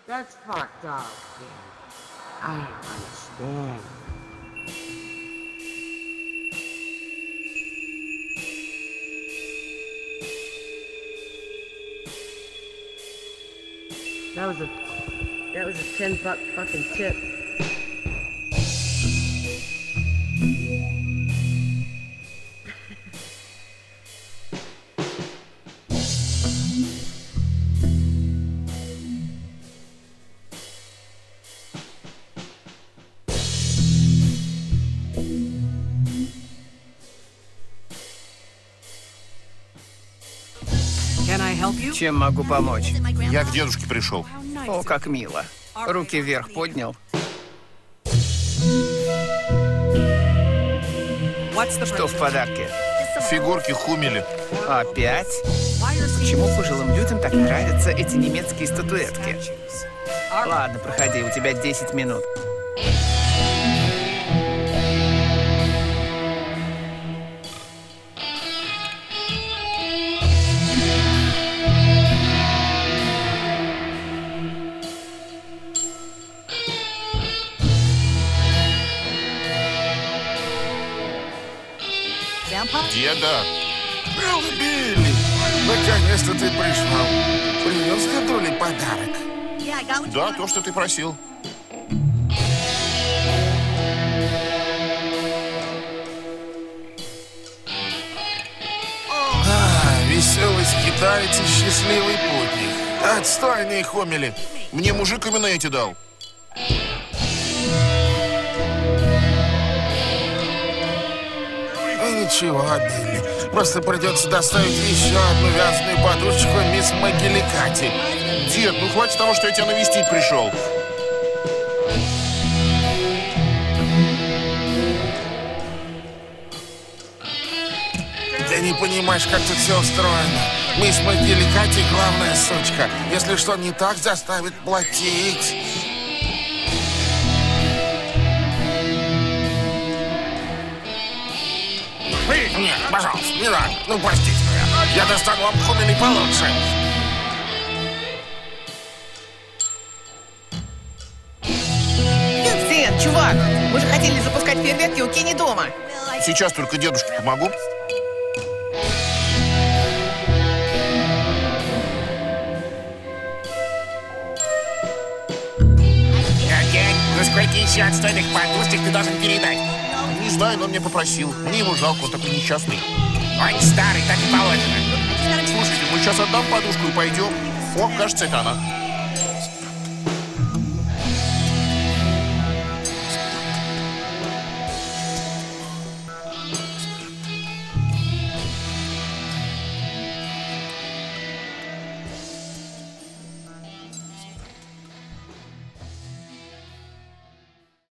That's fucked up, kid. I don't understand. That was a $10 fucking tip. Чем могу помочь? Я к дедушке пришел. О, как мило. Руки вверх поднял. Что в подарке? Фигурки Хумели. Опять? Почему пожилым людям так нравятся эти немецкие статуэтки? Ладно, проходи, у тебя 10 минут. Деда. Билли, наконец-то ты пришел. Принес дедуле подарок? Да, то, что ты просил. Веселый скиталец и счастливый путник. Отстойные Хумели. Мне мужик именно эти дал. Ничего, Билли. Просто придется доставить еще одну вязаную подушечку мисс Магиликати. Дед, ну хватит того, что я тебя навестить пришел. Ты не понимаешь, как тут все устроено. Мисс Магиликати главная сучка. Если что не так, заставит платить. Нет, пожалуйста, не надо. Ну, простите меня. Я достану вам Хумели получше. Стэн, чувак, мы же хотели запускать фейерверки у Кенни дома. Сейчас только дедушке помогу. Окей, ну сколько еще отстойных подушек ты должен передать? Не знаю, но он мне попросил. Мне его жалко, он такой несчастный. Он старый, так и положено. Слушайте, мы сейчас отдам подушку и пойдем. О, кажется, это она.